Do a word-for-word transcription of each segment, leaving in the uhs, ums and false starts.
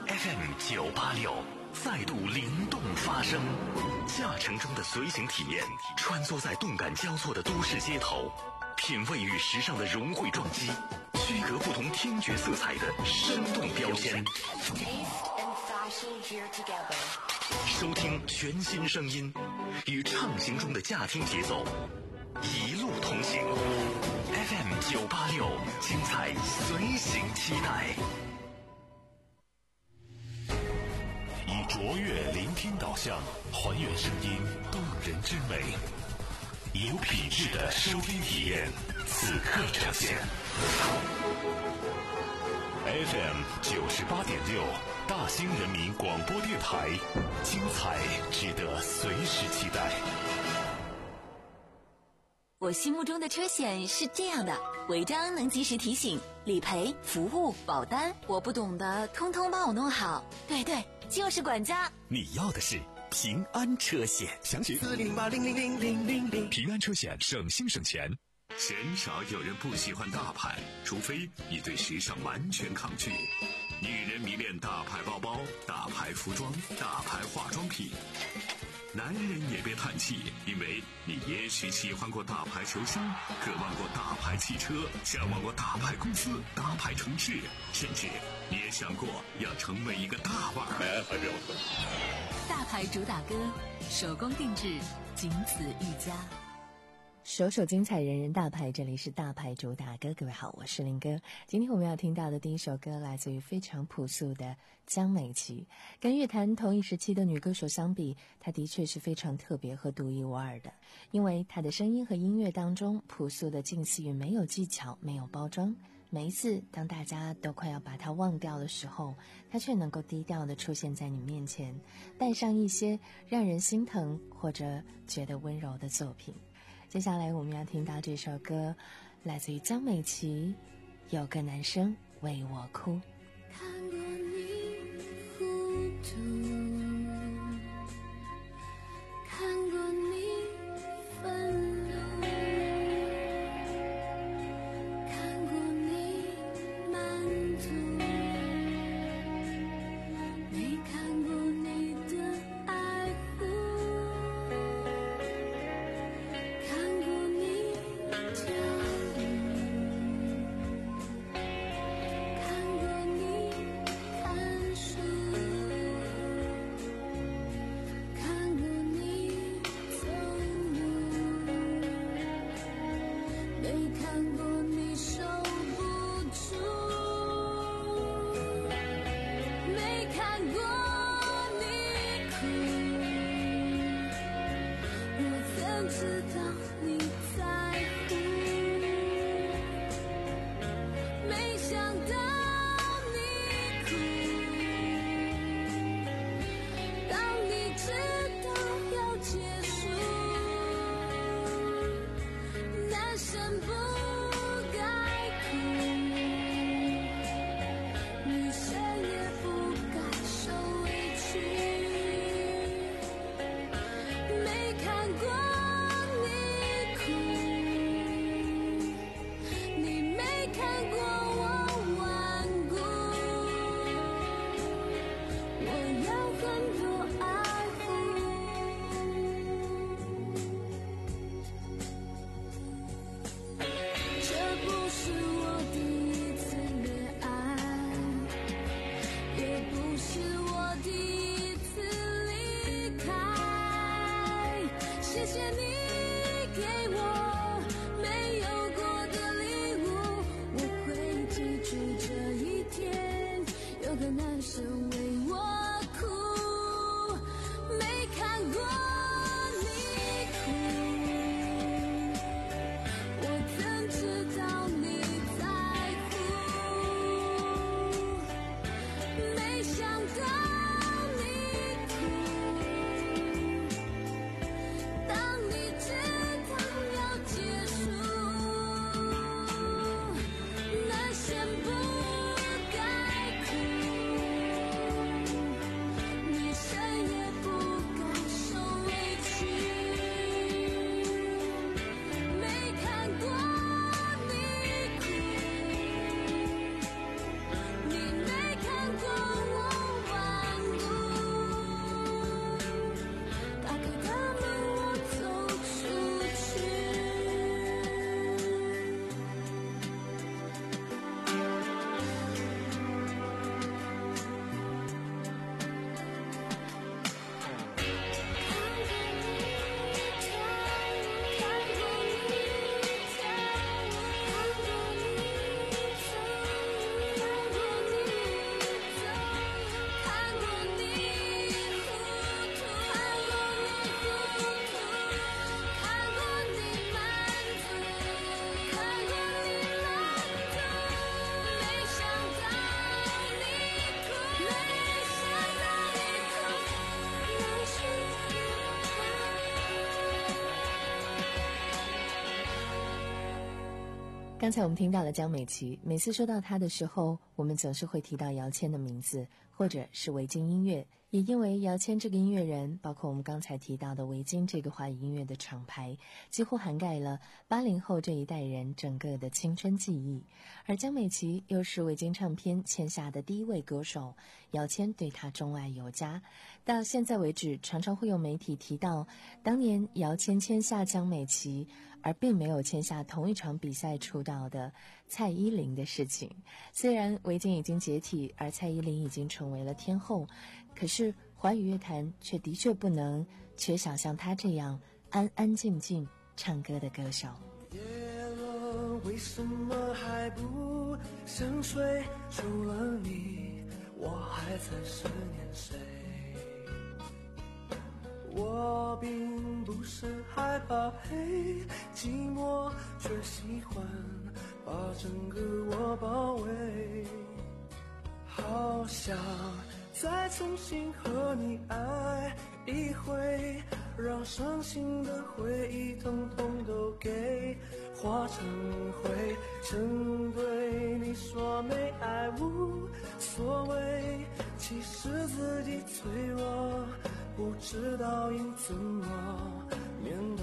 F M 九八六再度灵动发声，驾乘中的随行体验，穿梭在动感交错的都市街头，品味与时尚的融汇撞击，区隔不同听觉色彩的生动标签。收听全新声音，与畅行中的驾听节奏，一路同行。F M 九八六，精彩随行期待。以卓越聆听导向，还原声音动人之美，有品质的收听体验，此刻呈现。F M 九十八点六，大兴人民广播电台，精彩值得随时期待。 我心目中的车险是这样的：违章能及时提醒，理赔、服务、保单，我不懂的通通帮我弄好。对对，就是管家。 你要的是平安车险，详情四零八零零零零零零。 平安车险，省心省钱。 鲜少有人不喜欢大牌，除非你对时尚完全抗拒。女人迷恋大牌包包、大牌服装、大牌化妆品。男人也别叹气，因为你也许喜欢过大牌球星，渴望过大牌汽车，向往过大牌公司、大牌城市，甚至你也想过要成为一个大腕儿。 大牌主打歌，手工定制，仅此一家。 首首精彩，人人大牌，这里是大牌主打歌。各位好，我是林哥。今天我们要听到的第一首歌来自于非常朴素的江美琪。跟乐坛同一时期的女歌手相比，她的确是非常特别和独一无二的，因为她的声音和音乐当中朴素的近似于没有技巧，没有包装。每一次当大家都快要把她忘掉的时候，她却能够低调地出现在你面前，带上一些让人心疼或者觉得温柔的作品。接下来我们要听到这首歌，来自于江美琪，有个男生为我哭。 看过你糊涂，看过你愤怒，看过你满足，没看过你的爱护，看过你跳舞，看过你看书。 刚才我们听到了江美琪，每次说到她的时候，我们总是会提到姚谦的名字，或者是维京音乐。也因为姚谦这个音乐人，包括我们刚才提到的维京这个华语音乐的厂牌，几乎涵盖了八零后这一代人整个的青春记忆。而江美琪又是维京唱片签下的第一位歌手，姚谦对她钟爱有加。到现在为止，常常会有媒体提到当年姚谦签下江美琪，而并没有签下同一场比赛出道的蔡依林的事情。虽然维京已经解体，而蔡依林已经成为了天后，可是华语乐坛却的确不能缺少像她这样安安静静唱歌的歌手。 夜了，为什么还不想睡？除了你，我还在思念谁？我并不是害怕黑寂寞，却喜欢把整个我包围。好想再重新和你爱一回，让伤心的回忆统统都给化成灰。曾对你说没爱无所谓，其实自己脆弱，不知道应怎么面对。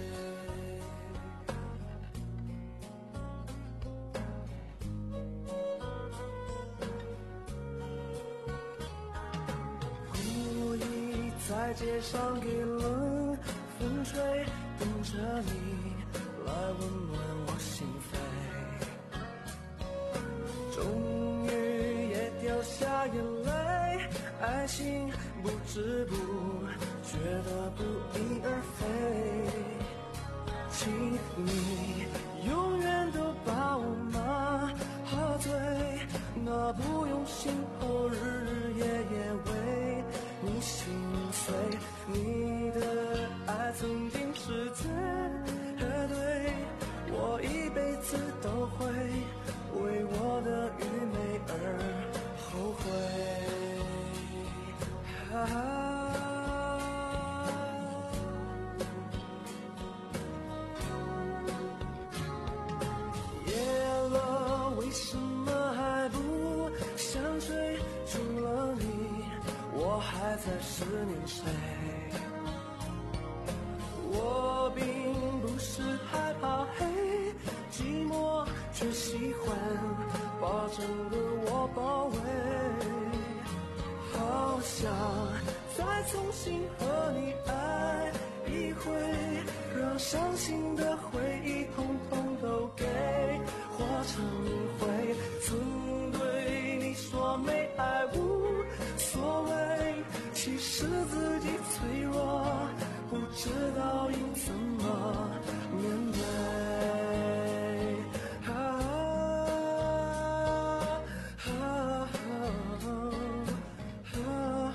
故意在街上给冷风吹，等着你来温暖我心扉。终于也掉下眼泪，爱情不知不觉得不翼而飞。请你永远都把我麻醉，那不用心后日日夜夜为你心碎。你的爱曾经是绝对，我一辈子都会为我的愚昧而后悔。啊为什么还不想睡？除了你，我还在思念谁？我并不是害怕黑寂寞，却喜欢把整个我包围。好想再重新和你爱一回，让伤心的回忆统统都给化成灰。曾对你说没爱无所谓，其实自己脆弱，不知道应怎么面对。啊啊啊啊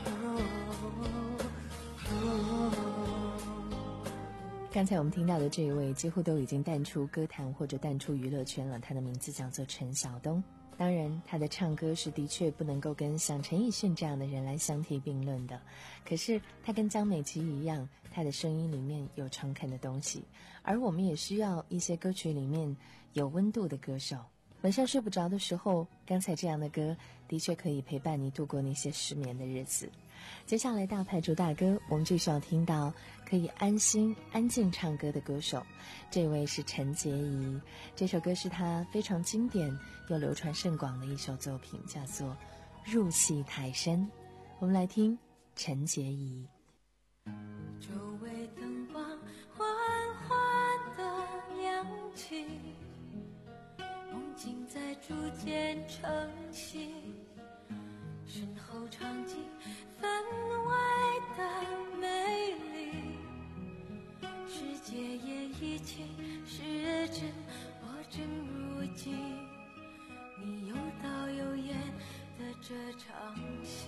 刚才我们听到的这一位几乎都已经淡出歌坛或者淡出娱乐圈了，他的名字叫做陈晓东。当然他的唱歌是的确不能够跟像陈奕迅这样的人来相提并论的，可是他跟江美琪一样，他的声音里面有诚恳的东西，而我们也需要一些歌曲里面有温度的歌手。晚上睡不着的时候，刚才这样的歌的确可以陪伴你度过那些失眠的日子。接下来大牌主大歌，我们就需要听到可以安心安静唱歌的歌手，这位是陈洁仪。这首歌是她非常经典又流传甚广的一首作品，叫做《入戏太深》。我们来听陈洁仪。 周围灯光缓缓地亮起，梦境在逐渐成型，身后场景分外的美丽，世界演绎起是真我真如今，你有导有演的这场戏。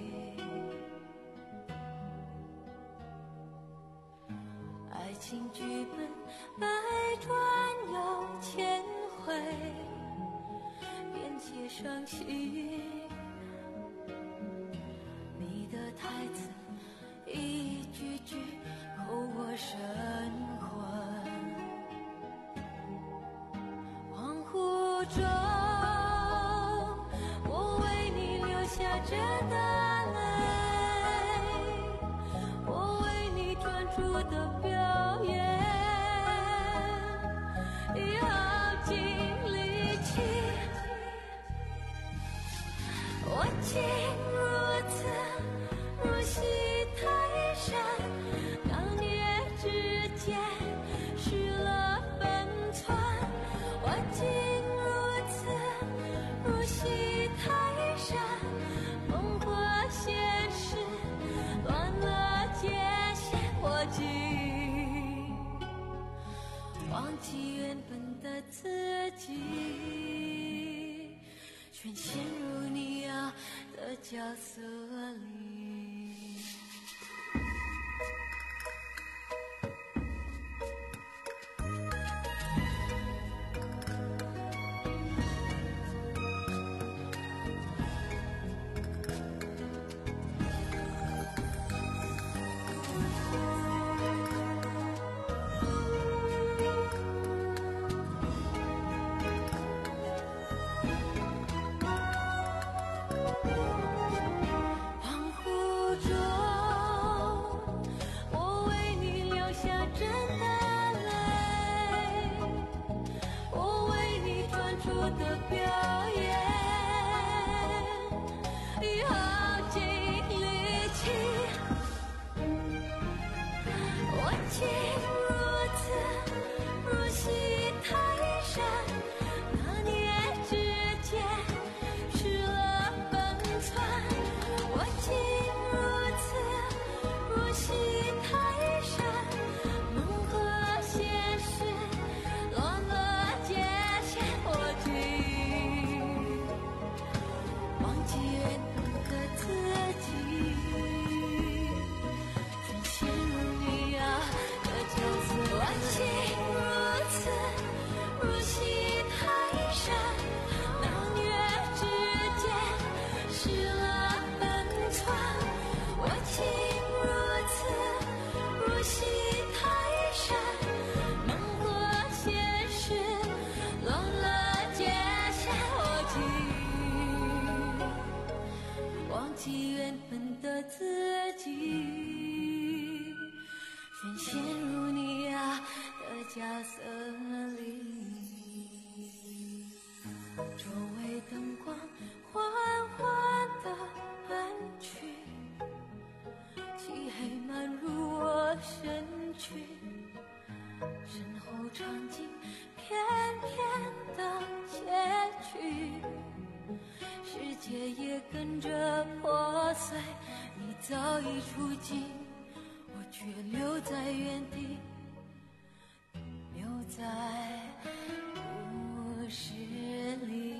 爱情剧本百转又千回，便贴上幸运，你的台词一句句扣我神魂。黄中，我为你流下这大泪，我为你专注的表演，已耗尽力气。我竟如此如戏太深，当年之间失了分寸。我竟如此如戏太深，梦和现实乱了界限。我竟忘记原本的自己，全陷入你要的角色里。角色里，周围灯光缓缓地暗去，漆黑漫入我身躯，身后场景片片的结局，世界也跟着破碎，你早已出境，我却留在原地，留在故事里。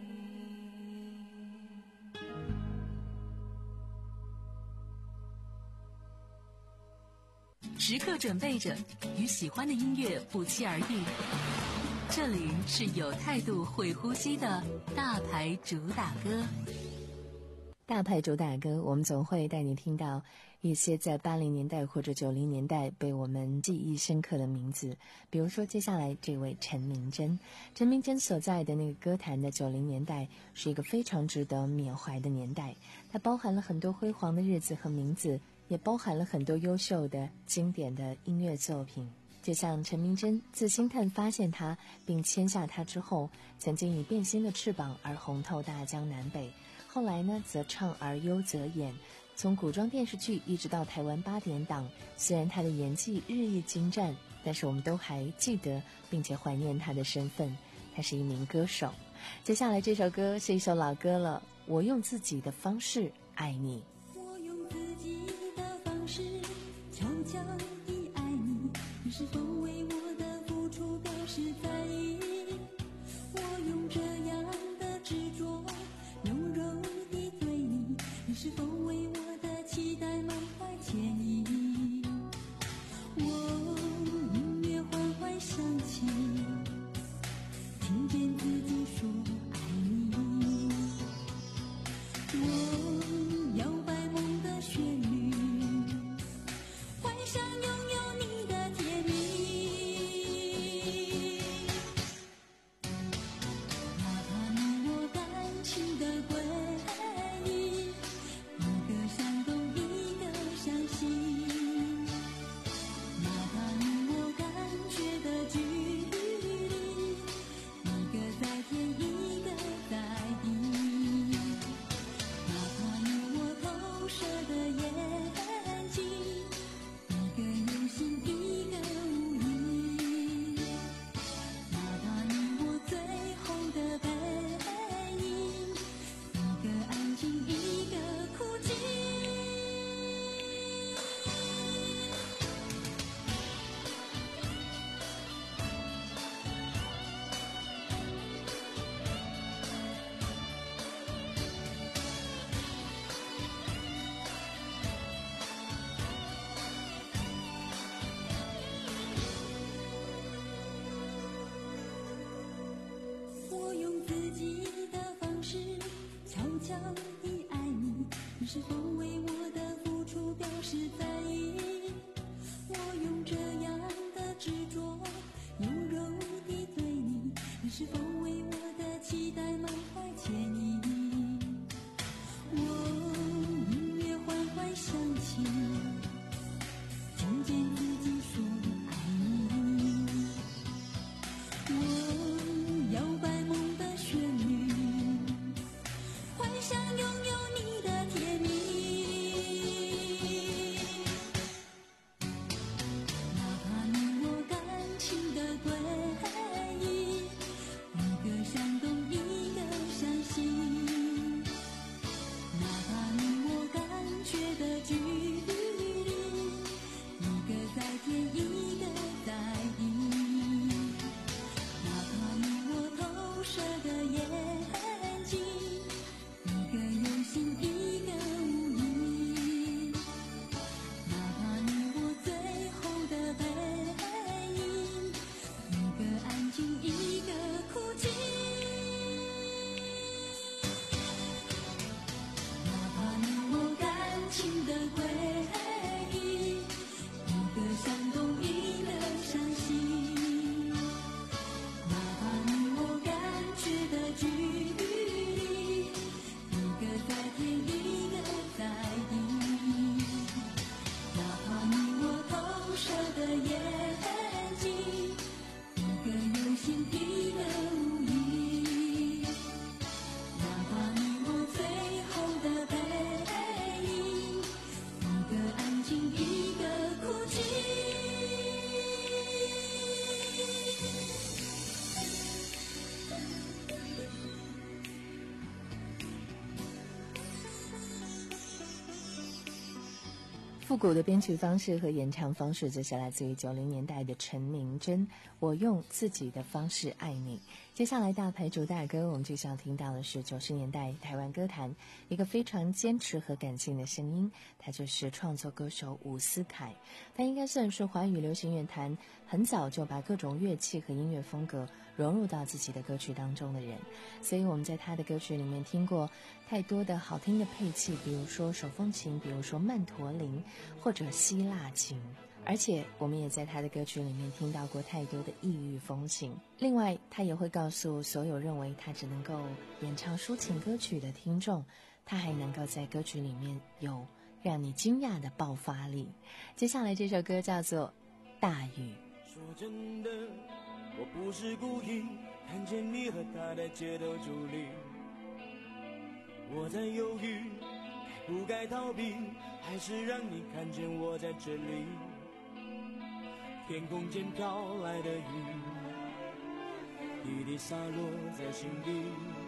时刻准备着与喜欢的音乐不期而遇，这里是有态度会呼吸的大牌主打歌。 大牌主打歌，我们总会带你听到一些在八零年代或者九零年代被我们记忆深刻的名字，比如说接下来这位陈明真。陈明真所在的那个歌坛的九零年代是一个非常值得缅怀的年代，它包含了很多辉煌的日子和名字，也包含了很多优秀的经典的音乐作品。就像陈明真自星探发现他并签下他之后，曾经以变心的翅膀而红透大江南北，后来呢则唱而优则演，从古装电视剧一直到台湾八点档，虽然他的演技日益精湛，但是我们都还记得并且怀念他的身份，他是一名歌手。接下来这首歌是一首老歌了，我用自己的方式爱你。 我用自己的方式悄悄地爱你，你是否为我的付出表示在意？我用这样的执着柔柔地对你，你是否为我的期待满怀歉意？我音乐缓缓响起，听见自己说爱你，我摇摆梦的旋律，幻想拥有你的甜蜜。 用自己的方式悄悄地爱你，你是否为我的付出表示在意？我用这样的执着柔柔地对你，你是否为我的期待满怀歉意？我音乐缓缓响起，听见自己说爱你。我摇摆梦的旋律，幻想拥有你的甜蜜。哪怕你我感情的轨迹，一个向东一个向西，哪怕你我感觉的距离，一个在天一个在地，哪怕你我投射的眼睛，一个有心一个无意，哪怕你我最后的背影，一个安静一个哭泣，哪怕你我感情的轨迹，一个向东一个向西，哪怕你我感觉的距离，一个在天一个在地，哪怕你我投射的眼睛，一个有心一个无意，哪怕你我最后的背影，一个安静一个哭泣。 复古的编曲方式和演唱方式，这是来自于九零年代的陈明真。我用自己的方式爱你。接下来大牌主打歌，我们就想听到的是九十年代台湾歌坛一个非常坚持和感性的声音，他就是创作歌手伍思凯。他应该算是华语流行乐坛很早就把各种乐器和音乐风格融入到自己的歌曲当中的人，所以我们在他的歌曲里面听过太多的好听的配器，比如说手风琴，比如说曼陀林，或者希腊琴，而且我们也在他的歌曲里面听到过太多的异域风情。另外他也会告诉所有认为他只能够演唱抒情歌曲的听众，他还能够在歌曲里面有让你惊讶的爆发力。接下来这首歌叫做大雨。 说真的，我不是故意看见你和他的街头伫立，我在犹豫该不该逃避，还是让你看见我在这里。天空间飘来的雨，滴滴洒落在心底，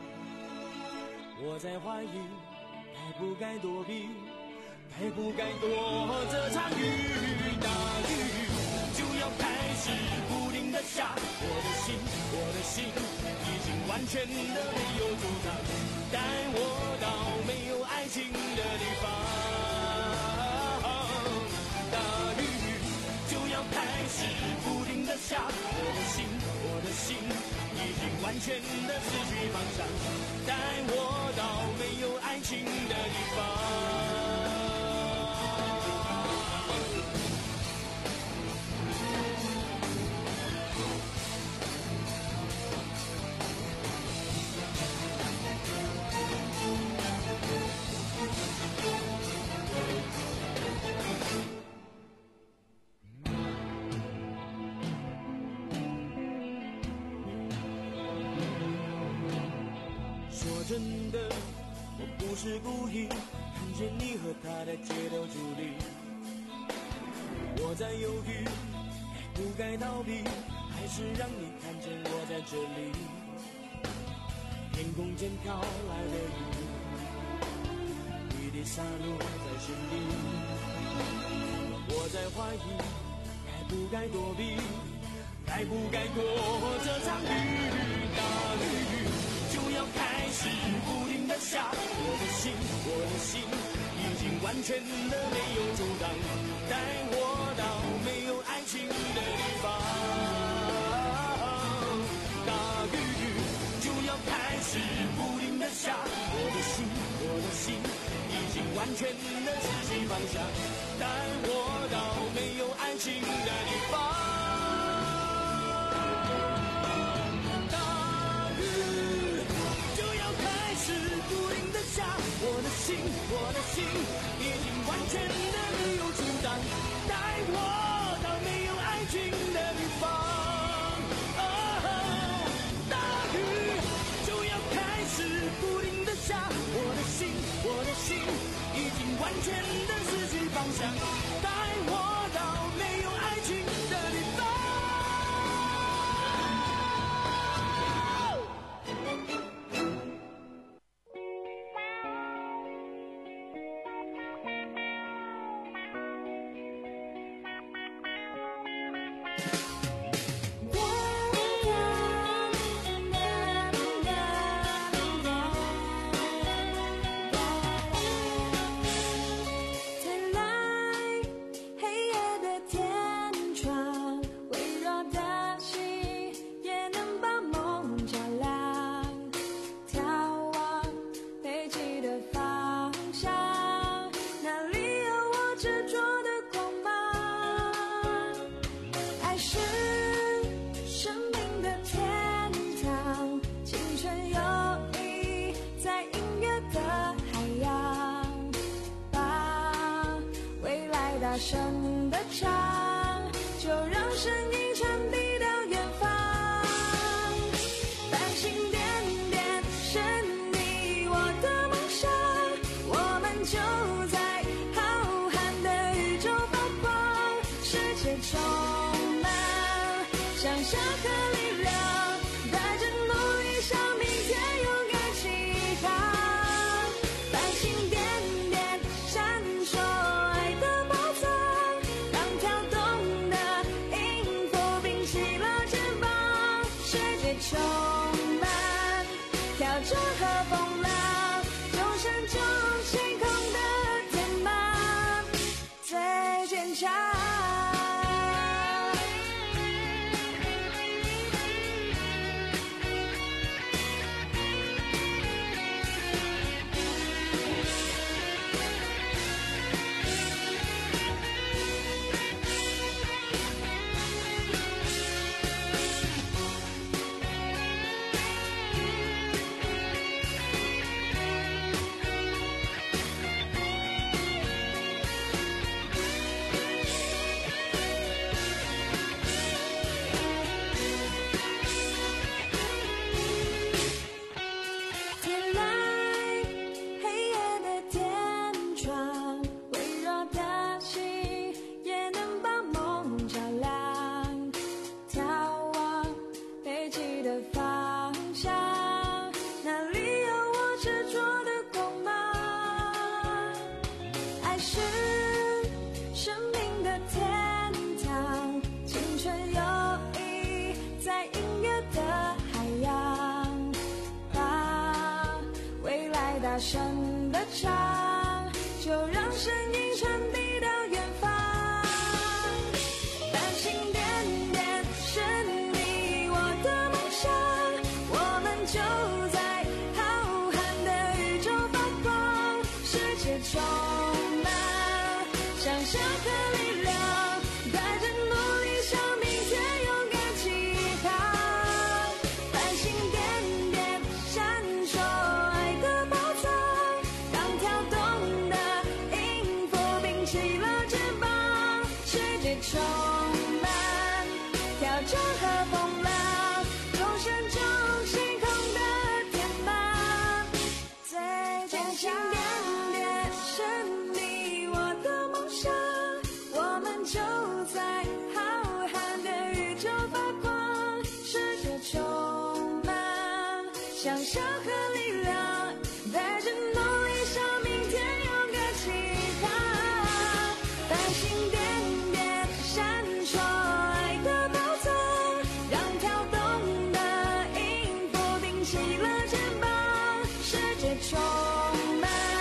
我在怀疑该不该躲避，该不该躲这场雨。大雨就要开始不停地下，我的心，我的心已经完全的没有阻挡，带我到没有爱情的地方。大雨就要开始不停地下，我的心，我的心已经完全的失去方向，带我到没有爱情的地方。真的，我不是故意看见你和他在街头伫立，我在犹豫该不该逃避，还是让你看见我在这里。天空间飘来的雨，滴滴洒落在心底，我在怀疑该不该躲避，该不该躲这场雨。大雨就要开始不停地下，我的心，我的心已经完全的没有阻挡，带我到没有爱情的地方。大雨就要全的失去方向，带我到没有爱情的地方。大雨就要开始不停的下，我的心，我的心已经完全的没有阻挡，带我到没有爱情的地方。哦，大雨就要开始不停的下，我的心，我的心已经完全的失去方向，带我到没有爱情的地方。大声的唱，就让声音传递到远方。繁星点点是你我的梦想，我们就在浩瀚的宇宙发光。世界充满想象和力量，带着努力向明天勇敢起航。繁星点点闪烁爱的宝藏，让跳动的音符并起了肩膀。世界充满挑战和风浪，众神中星空的天马最坚强。天来黑夜的天窗，微弱的心也能把梦照亮。眺望飞机的方向，那里有我执着的光芒。爱是生命的天堂，青春游弋在音乐的海洋，把未来大声的唱，就让声音传递到远方。繁星点点是你我的梦想，我们就在浩瀚的宇宙发光。世界充满想象和力量，带着努力向明天勇敢起航。繁星点点闪烁爱的宝藏，让跳动的音符并起了肩膀。世界充满挑战和风浪，众神中星空的天马最坚强。点点是你我的梦想，我们就在浩瀚的宇宙发光。世界充满想象和力量，带着努力向明天勇敢起航。繁星点点闪烁爱的宝藏，让跳动的音符并起了肩膀。世界充满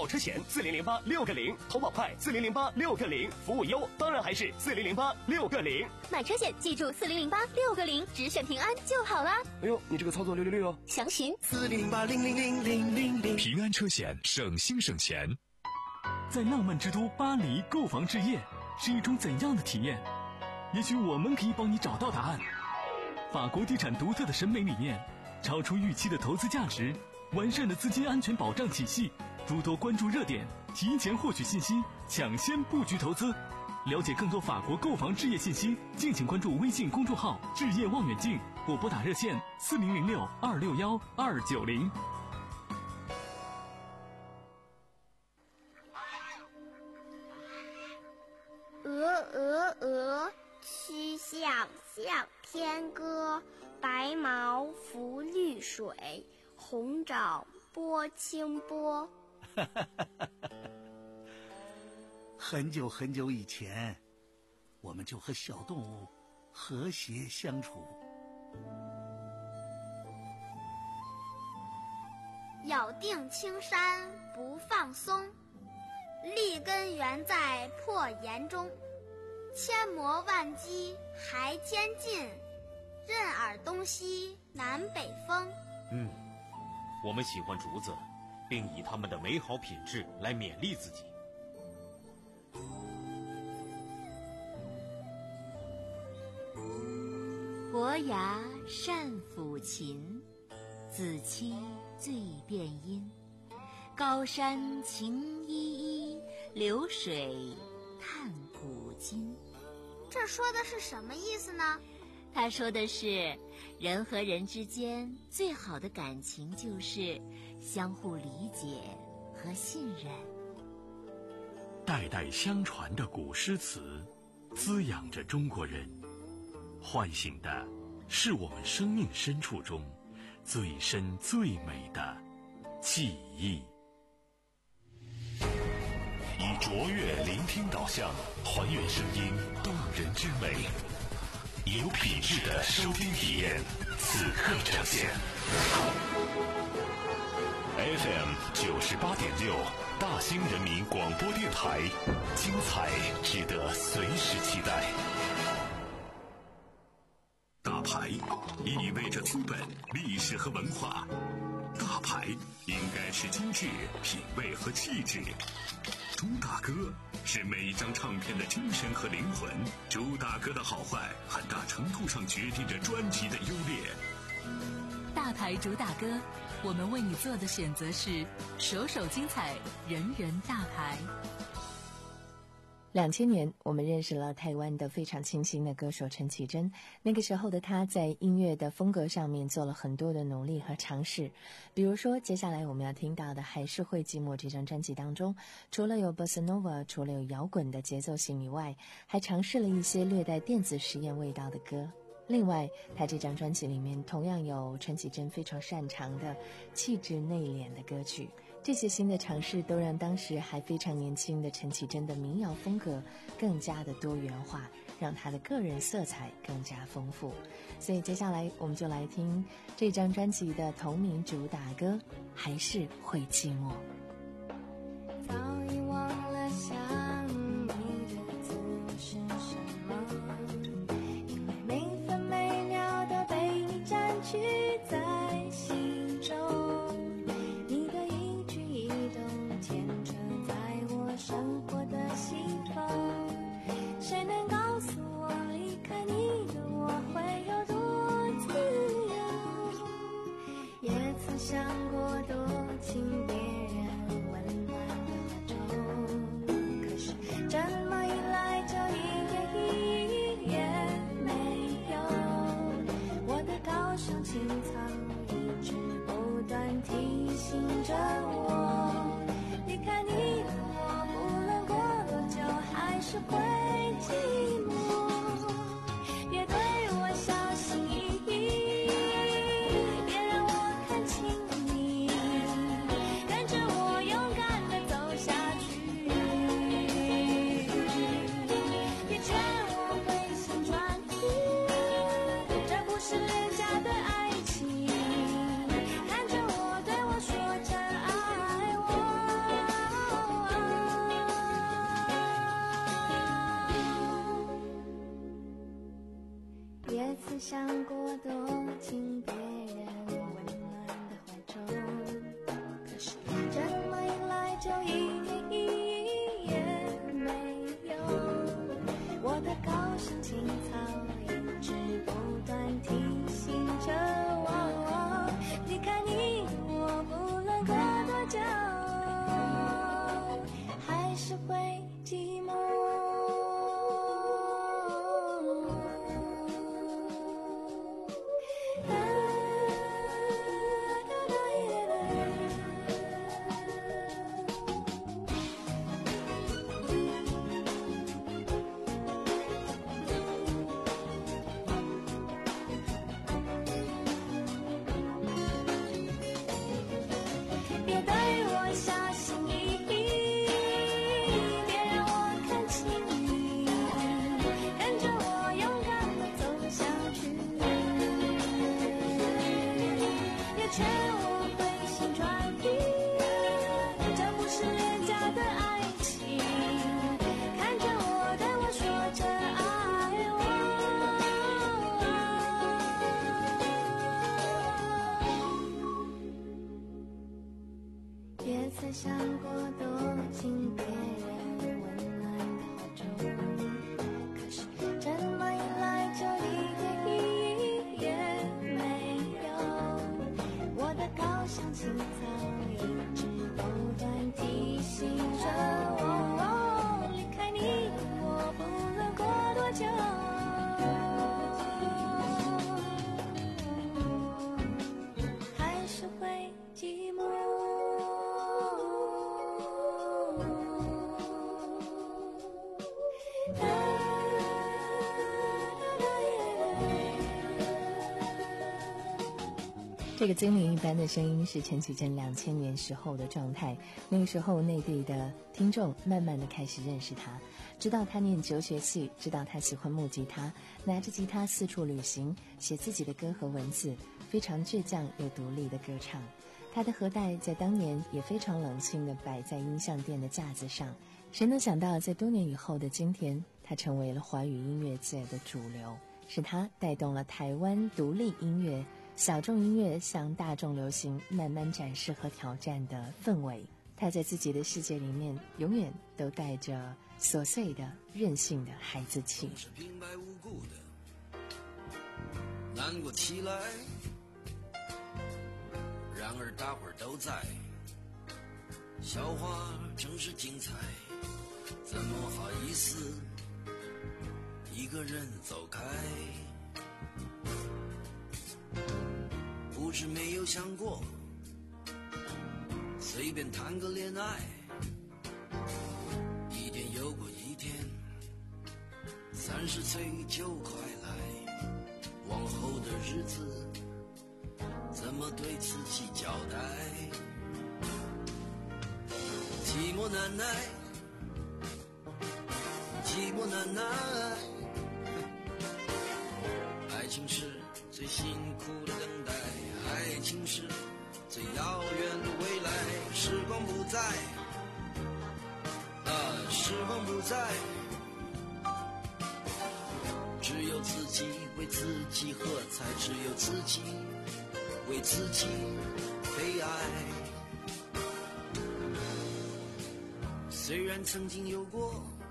保车险四零零八六个零，投保快四零零八六个零，服务优当然还是四零零八六个零。 买车险记住四零零八六个零，只选平安就好了。 哎呦，你这个操作六六六哦！ 详询四零零八零零零零零零。 平安车险，省心省钱。 在浪漫之都巴黎购房置业是一种怎样的体验？也许我们可以帮你找到答案。法国地产独特的审美理念，超出预期的投资价值，完善的资金安全保障体系，诸多关注热点，提前获取信息，抢先布局投资。了解更多法国购房置业信息，敬请关注微信公众号“置业望远镜”或拨打热线四零零六二六幺二九零。 鹅鹅鹅，曲项向天歌。白毛浮绿水，红爪拨清波。 很久很久以前，我们就和小动物和谐相处。 咬定青山不放松，立根原在破岩中。千磨万击还坚劲，任尔东西南北风。 嗯，我们喜欢竹子，并以它们的美好品质来勉励自己。 伯牙善抚琴，子期醉辨音。高山晴依依，流水叹古今。 这说的是什么意思呢？ 他说的是，人和人之间最好的感情就是相互理解和信任。 代代相传的古诗词，滋养着中国人，唤醒的是我们生命深处中最深最美的记忆。以卓越聆听导向，还原声音动人之美，有品质的收听体验，此刻呈现。F M 九十八点六，大兴人民广播电台，精彩值得随时期待。 大牌意味着资本、历史和文化，大牌应该是精致、品味和气质。朱大哥是每一张唱片的精神和灵魂，朱大哥的好坏很大程度上决定着专辑的优劣。 大牌主打歌，我们为你做的选择是首首精彩，人人大牌。 两千年，我们认识了台湾的非常清新的歌手陈绮贞。那个时候的她在音乐的风格上面做了很多的努力和尝试，比如说接下来我们要听到的《还是会寂寞》这张专辑当中，除了有 Bossa Nova， 除了有摇滚的节奏型以外，还尝试了一些略带电子实验味道的歌。另外，她这张专辑里面同样有陈绮贞非常擅长的气质内敛的歌曲。这些新的尝试都让当时还非常年轻的陈绮贞的民谣风格更加的多元化，让她的个人色彩更加丰富。所以接下来我们就来听这张专辑的同名主打歌《还是会寂寞》。 早已忘了想你的字是什么，因为每分每秒都被你占据在心中，你的一举一动牵扯在我生活的心缝，谁能告诉我离开你的我会有多自由，也曾想过多情别人温暖的中也曾想过躲进别人温暖的怀中，可是这么一来就一点意义也没有。我的高尚情操一直不断提醒着我，离开你我不论过多久还是会寂寞。别对我小心翼翼，别让我看清你，跟着我勇敢地走下去，别劝我回心转意，这不是廉价的爱情，看着我对我说着爱我。也曾想过躲进别人温暖的怀中，可是这么一来就一点意义也没有。我的高尚情操一直不断提醒着我，离开你我不论过多久还是会寂寞。 这个精灵一般的声音是陈绮贞两千年时候的状态。那个时候内地的听众慢慢的开始认识他，知道他念哲学系，知道他喜欢木吉他，拿着吉他四处旅行，写自己的歌和文字，非常倔强又独立的歌唱。他的盒带在当年也非常冷清的摆在音像店的架子上，谁能想到在多年以后的今天，他成为了华语音乐界的主流，是他带动了台湾独立音乐、小众音乐向大众流行慢慢展示和挑战的氛围。他在自己的世界里面永远都带着琐碎的任性的孩子气， 是平白无故的难过起来，然而大伙儿都在，笑话正是精彩，怎么好意思一个人走开？不是没有想过随便谈个恋爱，一天又过一天，三十岁就快来，往后的日子怎么对自己交代？寂寞难耐，寂寞难耐，爱情是最辛苦的等待，爱情是最遥远的未来，时光不在，啊，时光不在，只有自己为自己喝彩，只有自己为自己悲哀。虽然曾经有过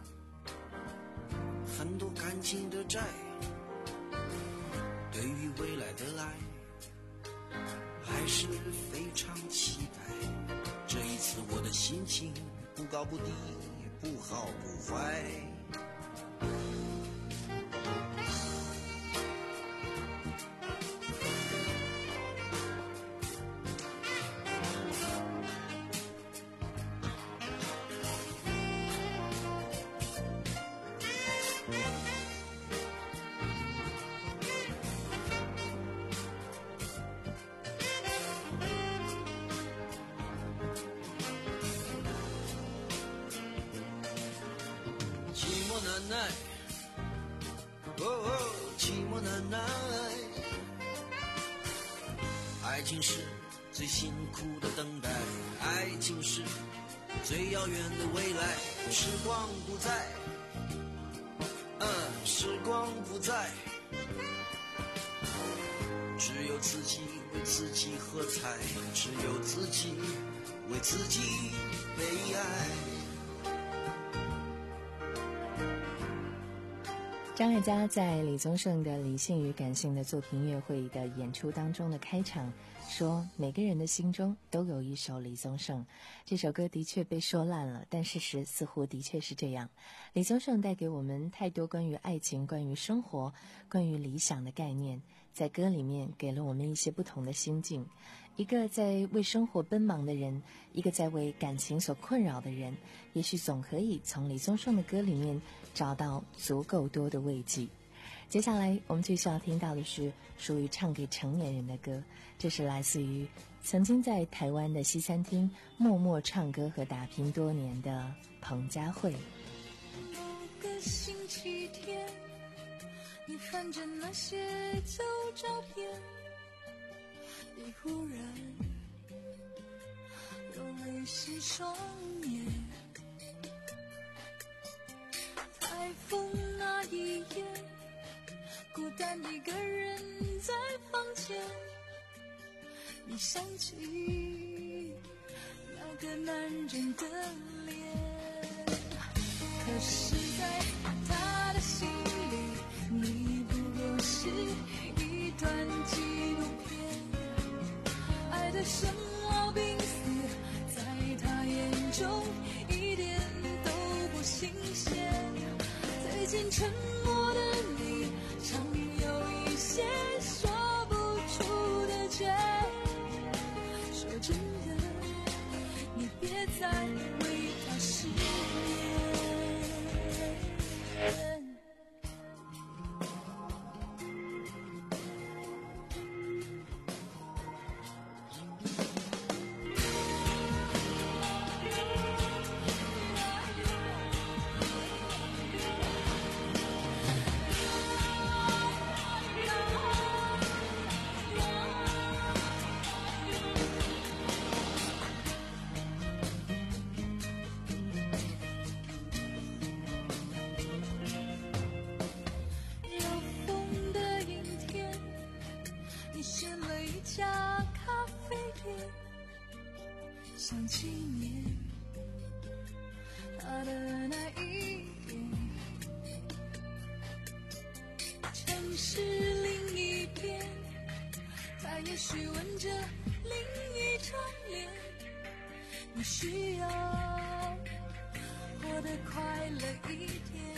很多感情的债，对于未来的爱还是非常期待。这一次我的心情不高不低，不好不坏。难耐，哦哦，寂寞难耐。爱情是最辛苦的等待，爱情是最遥远的未来。时光不在，嗯，时光不在， 只有自己为自己喝彩，只有自己为自己悲哀。 张艾嘉在李宗盛的《理性与感性的作品音乐会》的演出当中的开场说，每个人的心中都有一首李宗盛。这首歌的确被说烂了，但事实似乎的确是这样。李宗盛带给我们太多关于爱情、关于生活、关于理想的概念，在歌里面给了我们一些不同的心境。一个在为生活奔忙的人，一个在为感情所困扰的人，也许总可以从李宗盛的歌里面找到足够多的慰藉。接下来我们继续要听到的是属于唱给成年人的歌，这是来自于曾经在台湾的西餐厅默默唱歌和打拼多年的彭佳慧。 某个星期天，你翻着那些旧照片，你忽然有泪湿双眼。台风那一夜，孤单一个人在房间，你想起那个男人的脸，可是在他的心里，你不过是一段纪录片，爱的生老病死在他眼中一点都不新鲜。最近沉默的你，常有一些说不出的结。说真的，你别再为他失眠。想纪念他的那一眼，城市另一边，他也许吻着另一张脸。你需要活得快乐一点，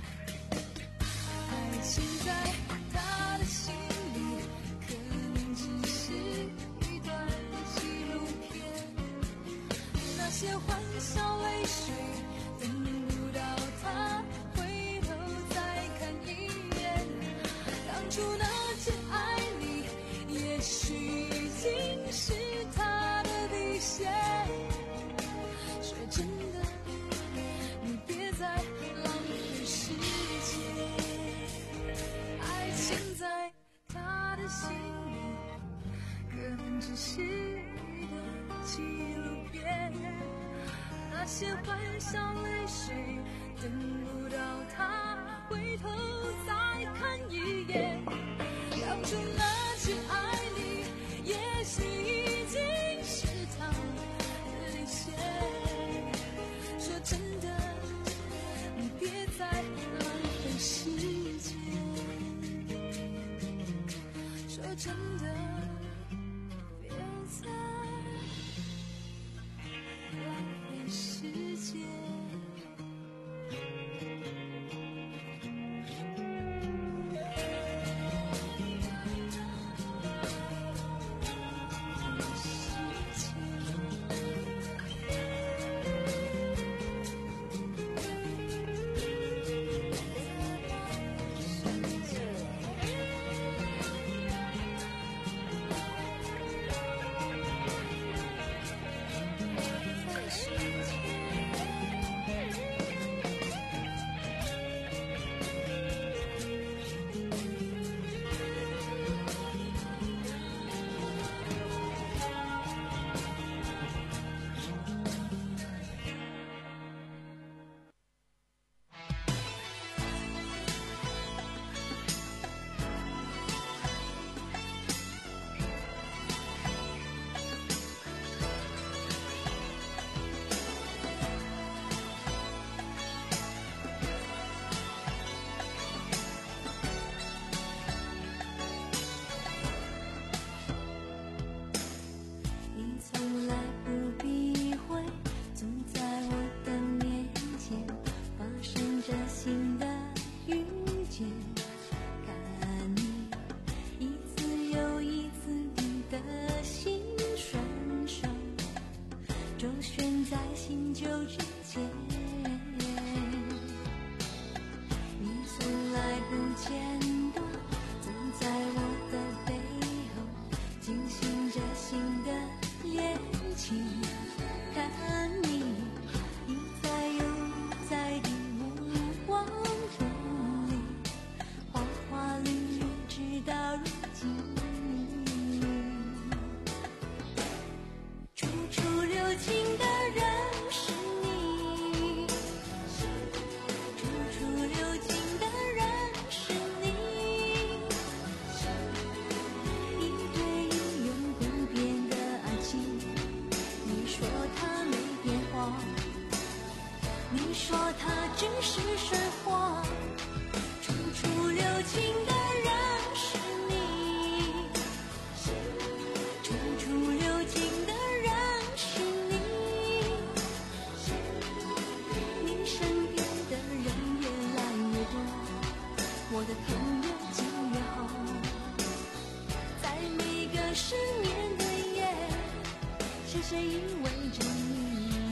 爱情在他的心里可能只是一段纪录片，那些欢笑泪水等不到他回头再看一眼，当初那些爱你也许已经是他的底线。说真的，你别再浪费时间，爱情在他的心里可能只是一段纪录片，那些欢笑泪水等不到他回头再看一眼，当初那句爱你也许已经是他的底线。说真的，你别再浪费时间，说真的，别再浪费时间。 的痛越近越好，在每个失眠的夜，是谁依偎着你？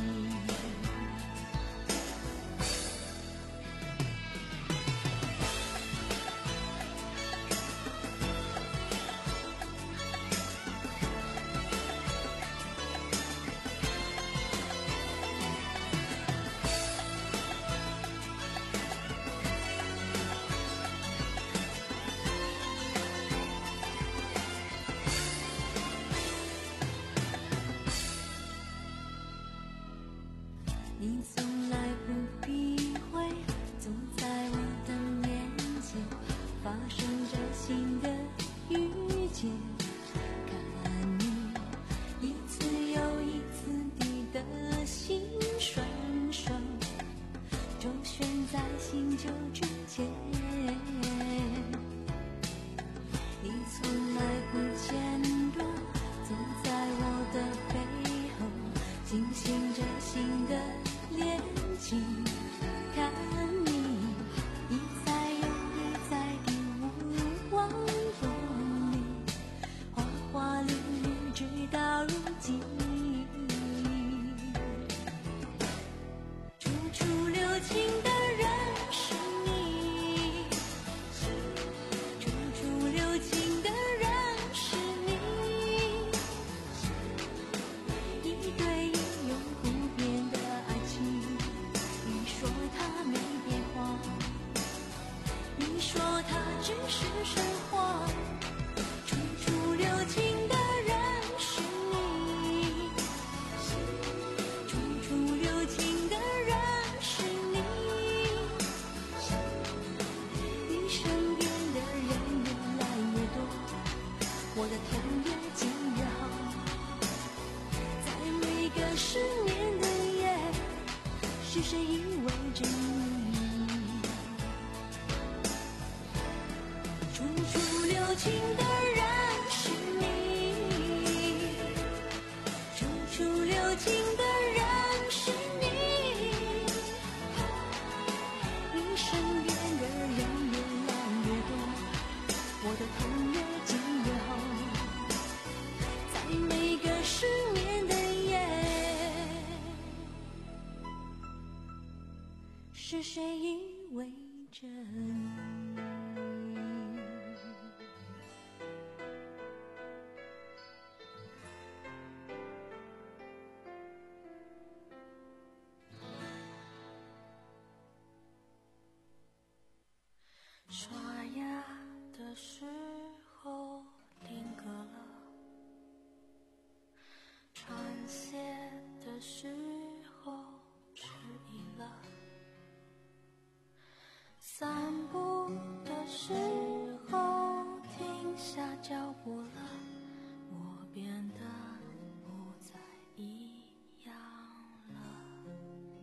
你从来不避讳，总在我的面前发生着新的遇见。看你一次又一次地的心酸手，周旋在新旧之间。你从来不间断，走在我的背后，进行着新的恋情，看你一再又一再地无往不利，花花绿绿直到如今。处处留情的人是你，处处留情的人是你，一对一永不变的爱情，你说它没变化，你说它只是神话。处处留情的人是你，处处留情的人是你，你身边的人越来越多，我的痛越近越好，在每个失眠的夜，是谁依偎着你？处处留情的人是你，处处留情的人是你，你身边的人越来越多，我的痛越近越好，在每个失眠的夜，是谁依偎着你？刷牙的时候定格了，穿鞋的时候迟疑了，散步的时候停下脚步了，我变得不再一样了。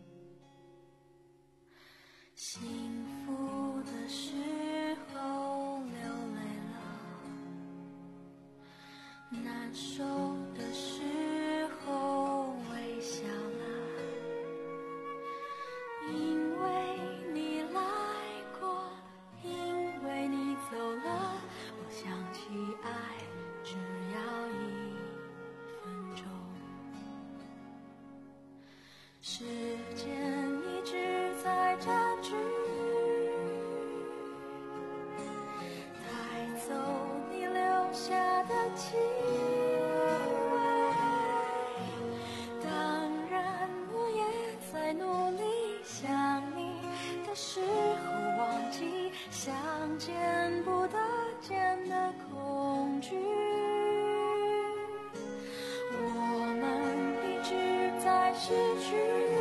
幸福的时候流泪了，难受的时候微笑了，因为你来过，因为你走了，我想起爱只要一分钟。时间一直在占据，带走你留下的气味。当然我也在努力想你的时候忘记，想见不得见的恐惧。我们一直在失去，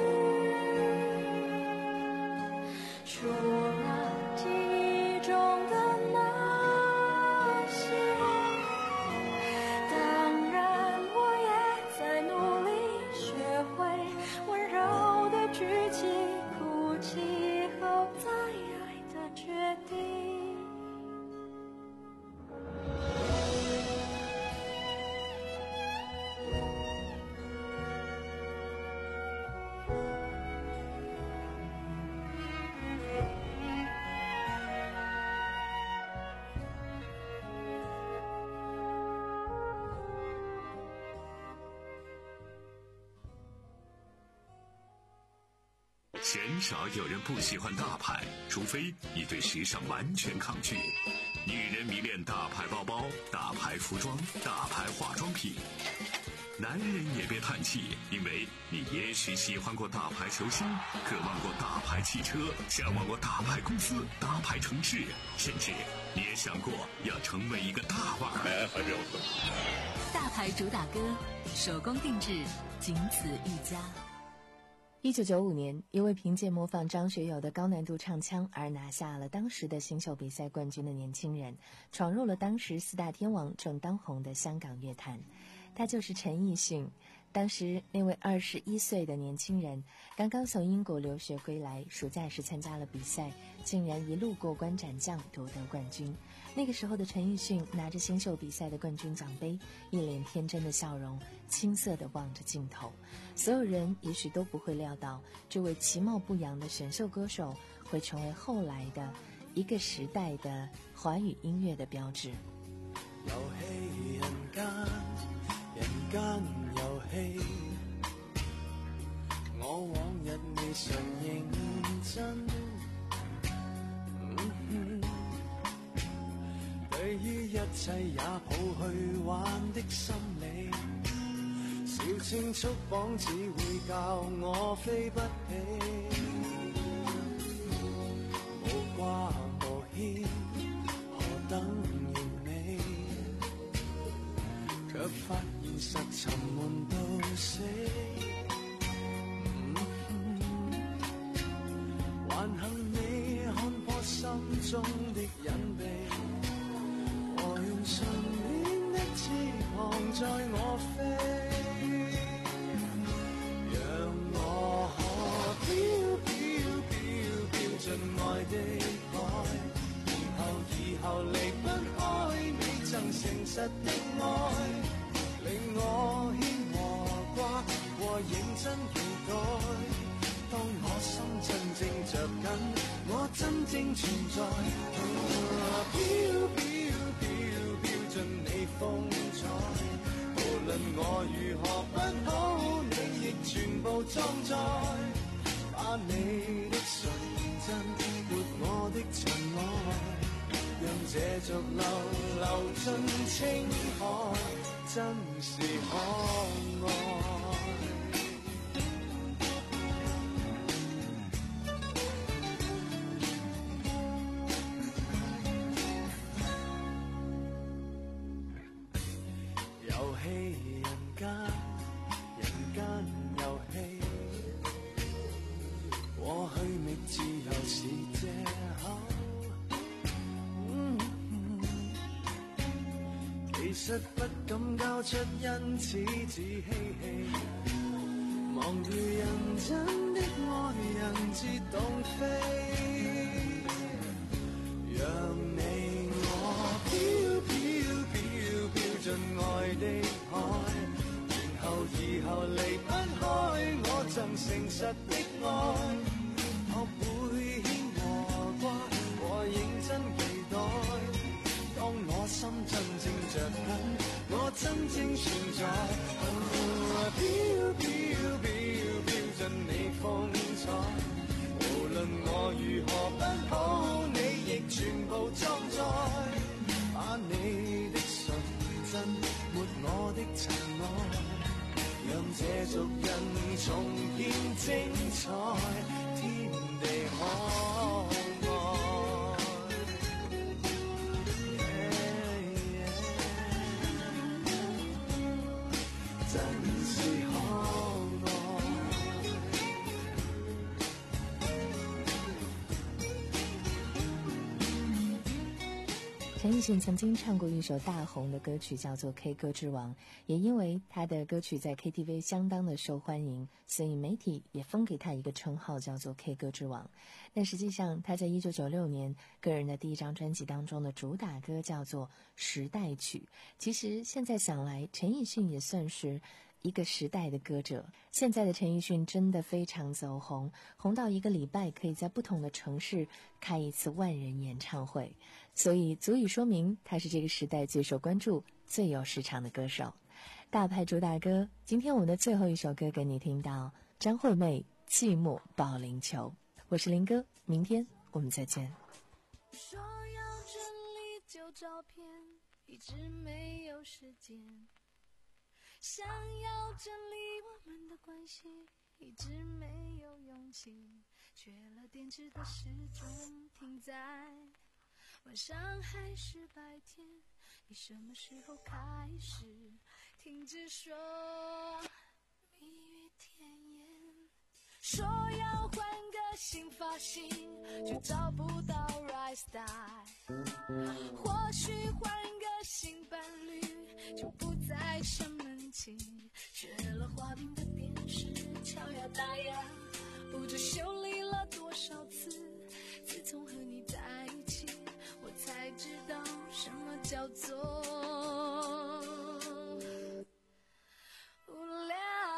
除了记忆中的那些。当然我也在努力学会温柔的举起哭泣后再爱的决定。 鲜少有人不喜欢大牌，除非你对时尚完全抗拒。女人迷恋大牌包包、大牌服装、大牌化妆品。男人也别叹气，因为你也许喜欢过大牌球星，渴望过大牌汽车，向往过大牌公司、大牌城市，甚至你也想过要成为一个大腕儿。还没有大牌主打歌，手工定制，仅此一家。 一九九五年，一位凭借模仿张学友的高难度唱腔而拿下了当时的新秀比赛冠军的年轻人，闯入了当时四大天王正当红的香港乐坛。他就是陈奕迅。当时那位二十一岁的年轻人刚刚从英国留学归来，暑假时参加了比赛，竟然一路过关斩将夺得冠军。那个时候的陈奕迅拿着新秀比赛的冠军奖杯，一脸天真的笑容，青涩地望着镜头。所有人也许都不会料到，这位其貌不扬的选秀歌手会成为后来的一个时代的华语音乐的标志。 遊戲人間，人間遊戲，我往日未曾認真。嗯、對於一切也抱去玩的心理，小青束綁只會教我飛不起，無掛無牽，何等卻發現實沉悶到死，嗯嗯、還幸你看破心中的隱秘，和用上面的翅膀載我飛，讓我可飄飄飄飄進愛的海，以後以後離不開你曾誠實的愛。令我牽和掛和認真期待，當我心真正着緊，我真正存在。飄飄飄飄進你風采，無論我如何不好，你亦全部裝載。把你的純真抹我的塵埃，讓這逐流流進青海。真是可愛。遊戲人間，人間遊戲，過去覓自由是藉口。其實不敢交出，因此只嬉戲，忘掉人真的愛人自動飛，讓你我飄飄飄飄進愛的海，然後以後離不開我曾誠實的愛，學會牽和掛和認真期待，當我心真正着緊，我真正存在。飄飄飄飄進你風采，無論我如何不好，你亦全部裝載。把你的純真抹我的塵埃，讓這族人重現精彩，天地可愛。 陈奕迅曾经唱过一首大红的歌曲，叫做《K 歌之王》，也因为他的歌曲在 K T V 相当的受欢迎，所以媒体也封给他一个称号，叫做 K 歌之王。但实际上，他在一九九六年个人的第一张专辑当中的主打歌叫做《时代曲》。其实现在想来，陈奕迅也算是一个时代的歌者。现在的陈奕迅真的非常走红，红到一个礼拜可以在不同的城市开一次万人演唱会，所以足以说明他是这个时代最受关注、最有市场的歌手。大牌主打歌，今天我们的最后一首歌给你听到，张惠妹寂寞保龄球。我是林哥，明天我们再见。 说要整理旧照片，一直没有时间，想要整理我们的关系，一直没有勇气，缺了电池的时钟停在晚上还是白天，你什么时候开始停止说蜜语甜言，说要换个新发型就找不到 right style， 或许换个新伴侣就不再生闷气，缺了画面的电视敲呀打呀，不知修理了多少次，自从和你在一起我才知道什么叫做无聊。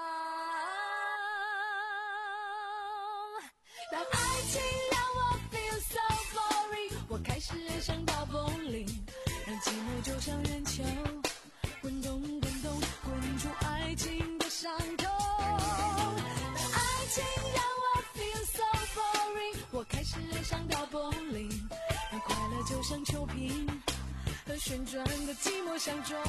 当爱情让我 feel so boring， 我开始爱上到 bowling， 让寂寞就像圆球滚动滚动滚出爱情的伤痛。当爱情让我 feel so boring， 我开始爱上到 bowling， 让快乐就像球瓶和旋转的寂寞相撞。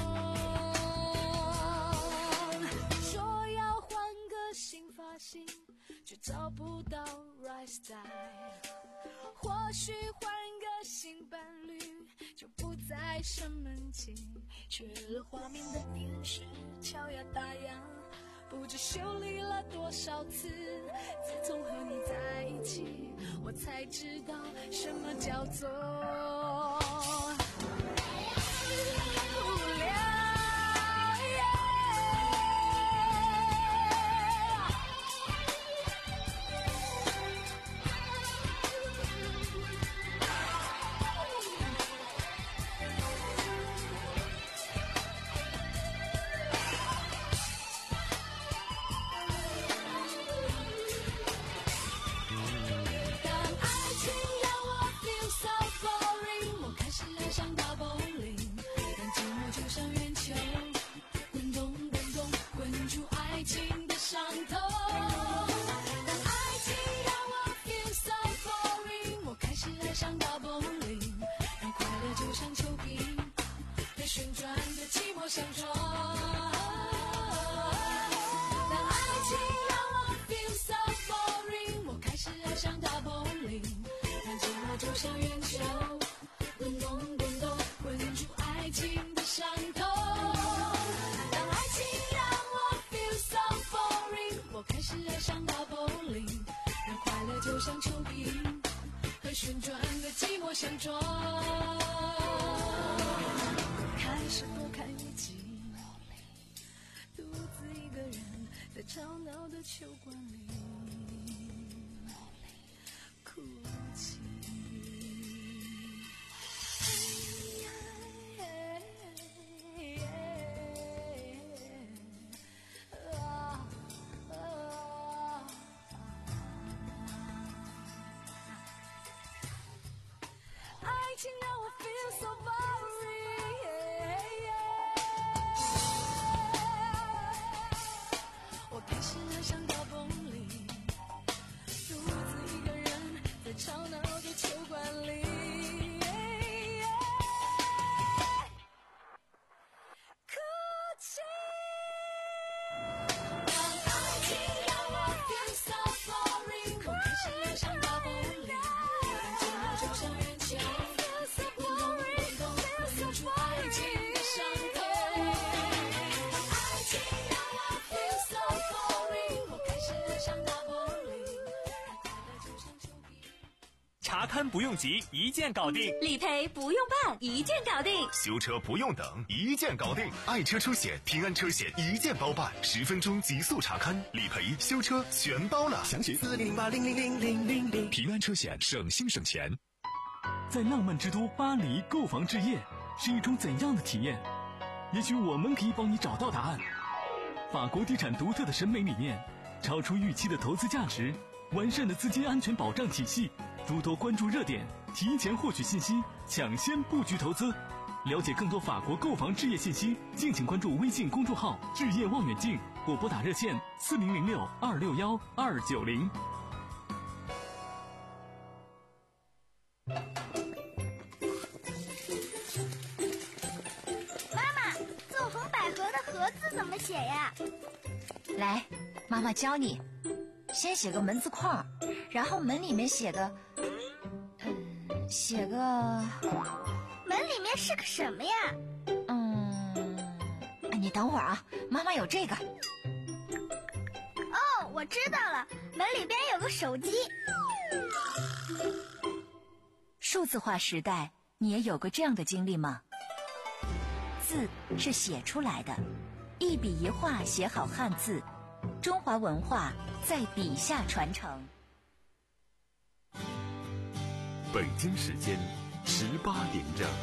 说要换个新发型却找不到 right style， 或许换个新伴侣就不再生闷气，缺了画面的电视敲呀打呀，不知修理了多少次，自从和你在一起我才知道什么叫做无聊。旋转的寂寞相撞，当爱情让我 feel so boring， 我开始爱上大 bowling， 让寂寞就像圆球滚动滚动滚出爱情的伤痛。当爱情让我 feel so boring， 我开始爱上大 bowling， 让快乐就像球瓶和旋转的寂寞相撞。开始拨开日记，独自一个人在吵闹的球馆里哭泣。爱情让我 feel so boring，我开始爱上大风里，独自一个人在吵闹的球馆里哭泣。当爱情让我 feel so boring， 我开始爱上大风里，让寂寞就像圆球滚动滚动滚出爱情的伤痛。爱情让我 feel so boring， 我开始爱上大风里，让快乐就像球瓶。 查勘不用急，一键搞定； 理赔不用办，一键搞定； 修车不用等，一键搞定。爱车出险，平安车险一键包办，十分钟极速查勘、理赔、修车全包了。详询四零零八零零零零零零。平安车险，省心省钱。 在浪漫之都巴黎购房置业是一种怎样的体验？也许我们可以帮你找到答案。法国地产独特的审美理念，超出预期的投资价值，完善的资金安全保障体系，诸多关注热点，提前获取信息，抢先布局投资。了解更多法国购房置业信息，敬请关注微信公众号“置业望远镜”。 或拨打热线四零零六二六幺二九零。 妈妈，纵横捭阖的阖字怎么写呀？ 来，妈妈教你。先写个门字框，然后门里面写个，嗯，写个。 门里面是个什么呀？ 嗯，你等会儿啊，妈妈有这个。 哦，我知道了，门里边有个手机。 数字化时代，你也有过这样的经历吗？字是写出来的，一笔一画写好汉字，中华文化在笔下传承。 北京时间十八点整。